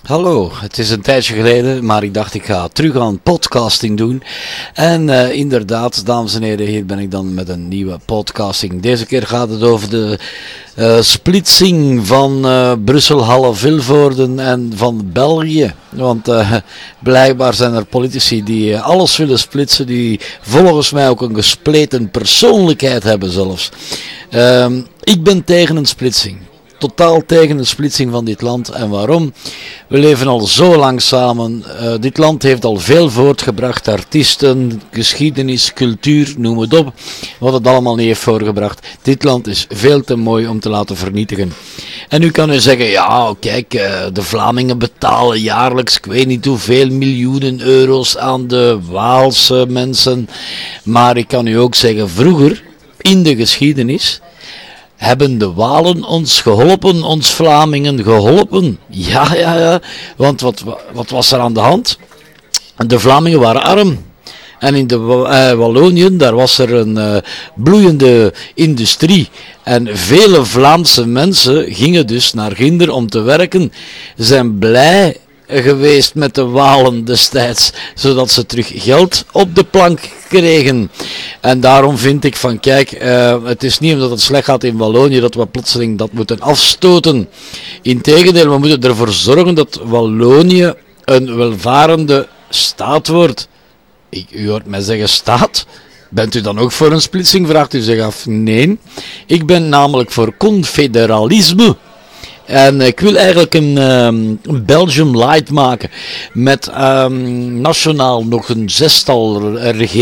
Hallo, het is een tijdje geleden, maar ik dacht ik ga terug aan podcasting doen. En inderdaad, dames en heren, hier ben ik dan met een nieuwe podcasting. Deze keer gaat het over de splitsing van Brussel, Halle, Vilvoorde en van België. Want blijkbaar zijn er politici die alles willen splitsen, die volgens mij ook een gespleten persoonlijkheid hebben zelfs. Ik ben tegen een splitsing. Totaal tegen de splitsing van dit land. En waarom? We leven al zo lang samen. Dit land heeft al veel voortgebracht. Artiesten, geschiedenis, cultuur, noem het op. Wat het allemaal niet heeft voorgebracht. Dit land is veel te mooi om te laten vernietigen. En nu kan u zeggen, ja kijk, de Vlamingen betalen jaarlijks, ik weet niet hoeveel miljoenen euro's aan de Waalse mensen. Maar ik kan u ook zeggen, vroeger, in de geschiedenis, hebben de Walen ons geholpen, ons Vlamingen geholpen? Ja. Want wat was er aan de hand? De Vlamingen waren arm. En in de Wallonië, daar was er een bloeiende industrie. En vele Vlaamse mensen gingen dus naar Ginder om te werken. Zijn blij geweest met de Walen destijds, zodat ze terug geld op de plank kregen. En daarom vind ik van kijk, het is niet omdat het slecht gaat in Wallonië dat we plotseling dat moeten afstoten. Integendeel, we moeten ervoor zorgen dat Wallonië een welvarende staat wordt. U hoort mij zeggen staat. Bent u dan ook voor een splitsing? Vraagt u zich af. Nee. Ik ben namelijk voor confederalisme. En ik wil eigenlijk een Belgium Light maken met nationaal nog een zestal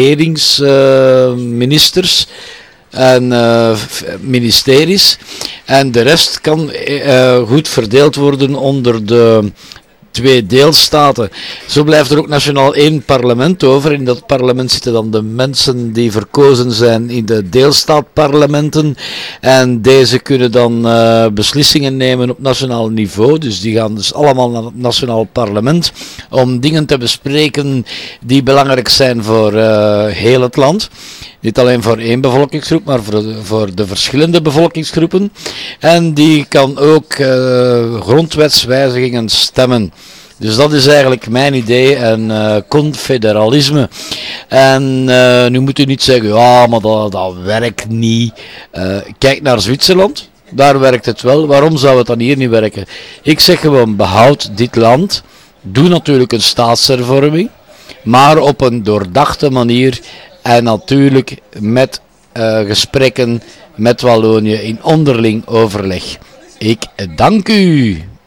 regeringsministers en ministeries. En de rest kan goed verdeeld worden onder de twee deelstaten. Zo blijft er ook nationaal één parlement over. In dat parlement zitten dan de mensen die verkozen zijn in de deelstaatparlementen. En deze kunnen dan beslissingen nemen op nationaal niveau. Dus die gaan dus allemaal naar het nationaal parlement om dingen te bespreken die belangrijk zijn voor heel het land. Niet alleen voor één bevolkingsgroep, maar voor de verschillende bevolkingsgroepen. En die kan ook grondwetswijzigingen stemmen. Dus dat is eigenlijk mijn idee en confederalisme. En nu moet u niet zeggen, ja, maar dat werkt niet. Kijk naar Zwitserland, daar werkt het wel. Waarom zou het dan hier niet werken? Ik zeg gewoon, behoud dit land. Doe natuurlijk een staatshervorming, maar op een doordachte manier. En natuurlijk met gesprekken met Wallonië in onderling overleg. Ik dank u.